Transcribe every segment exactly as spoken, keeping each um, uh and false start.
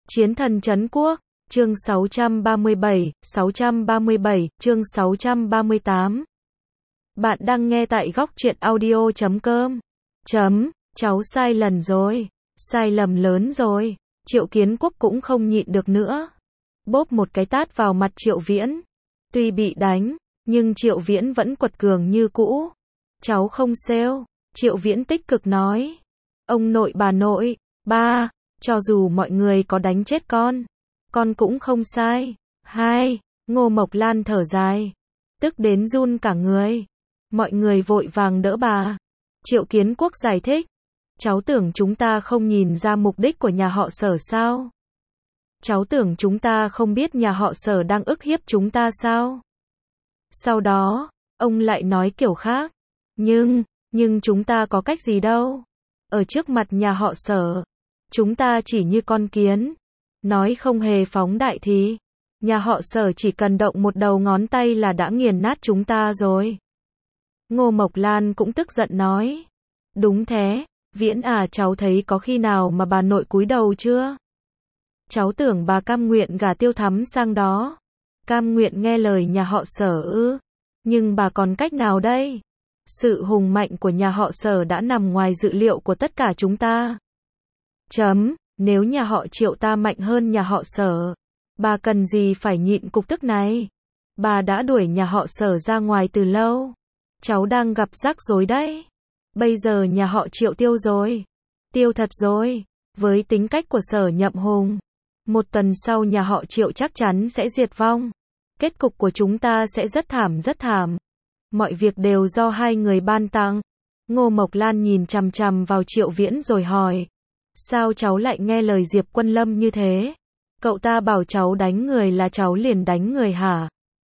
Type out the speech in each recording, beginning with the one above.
Chiến thần trấn quốc, chương sáu trăm ba mươi bảy, sáu trăm ba mươi bảy, chương sáu trăm ba mươi tám. Bạn đang nghe tại góc truyện audio chấm com. Chấm, cháu sai lần rồi, sai lầm lớn rồi. Triệu Kiến Quốc cũng không nhịn được nữa. Bóp một cái tát vào mặt Triệu Viễn. Tuy bị đánh, nhưng Triệu Viễn vẫn quật cường như cũ. Cháu không sao, Triệu Viễn tích cực nói. Ông nội bà nội, ba, cho dù mọi người có đánh chết con, con cũng không sai. Hai, Ngô Mộc Lan thở dài, tức đến run cả người. Mọi người vội vàng đỡ bà. Triệu Kiến Quốc giải thích, cháu tưởng chúng ta không nhìn ra mục đích của nhà họ Sở sao? Cháu tưởng chúng ta không biết nhà họ Sở đang ức hiếp chúng ta sao? Sau đó, ông lại nói kiểu khác. Nhưng, nhưng chúng ta có cách gì đâu? Ở trước mặt nhà họ Sở, chúng ta chỉ như con kiến. Nói không hề phóng đại thì, nhà họ Sở chỉ cần động một đầu ngón tay là đã nghiền nát chúng ta rồi. Ngô Mộc Lan cũng tức giận nói. Đúng thế, Viễn à, cháu thấy có khi nào mà bà nội cúi đầu chưa? Cháu tưởng bà cam nguyện gả Tiêu Thắm sang đó. Cam nguyện nghe lời nhà họ Sở ư? Nhưng bà còn cách nào đây? Sự hùng mạnh của nhà họ Sở đã nằm ngoài dự liệu của tất cả chúng ta. Chấm, nếu nhà họ Triệu ta mạnh hơn nhà họ Sở, bà cần gì phải nhịn cục tức này? Bà đã đuổi nhà họ Sở ra ngoài từ lâu. Cháu đang gặp rắc rối đấy. Bây giờ nhà họ Triệu tiêu rồi. Tiêu thật rồi. Với tính cách của Sở Nhậm Hùng, một tuần sau nhà họ Triệu chắc chắn sẽ diệt vong. Kết cục của chúng ta sẽ rất thảm rất thảm. Mọi việc đều do hai người ban tặng. Ngô Mộc Lan nhìn chằm chằm vào Triệu Viễn rồi hỏi. Sao cháu lại nghe lời Diệp Quân Lâm như thế? Cậu ta bảo cháu đánh người là cháu liền đánh người hả?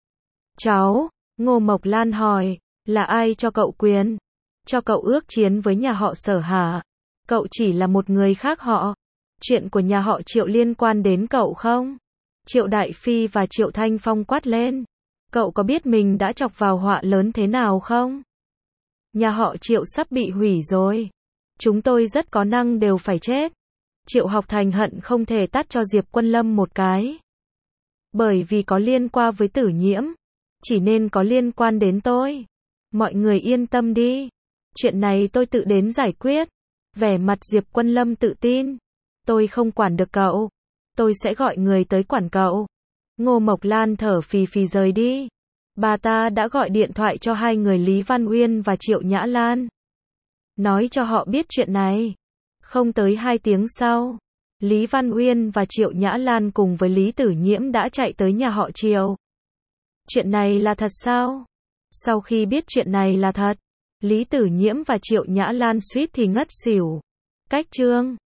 Cháu, Ngô Mộc Lan hỏi, là ai cho cậu quyền? Cho cậu ước chiến với nhà họ Sở hả? Cậu chỉ là một người khác họ. Chuyện của nhà họ Triệu liên quan đến cậu không? Triệu Đại Phi và Triệu Thanh Phong quát lên. Cậu có biết mình đã chọc vào họa lớn thế nào không? Nhà họ Triệu sắp bị hủy rồi. Chúng tôi rất có năng đều phải chết. Triệu Học Thành hận không thể tát cho Diệp Quân Lâm một cái. Bởi vì có liên quan với Tử Nhiễm. Chỉ nên có liên quan đến tôi. Mọi người yên tâm đi. Chuyện này tôi tự đến giải quyết. Vẻ mặt Diệp Quân Lâm tự tin. Tôi không quản được cậu. Tôi sẽ gọi người tới quản cậu. Ngô Mộc Lan thở phì phì rời đi. Bà ta đã gọi điện thoại cho hai người Lý Văn Uyên và Triệu Nhã Lan. Nói cho họ biết chuyện này. Không tới hai tiếng sau, Lý Văn Uyên và Triệu Nhã Lan cùng với Lý Tử Nhiễm đã chạy tới nhà họ Triệu. Chuyện này là thật sao? Sau khi biết chuyện này là thật, Lý Tử Nhiễm và Triệu Nhã Lan suýt thì ngất xỉu. Cách chương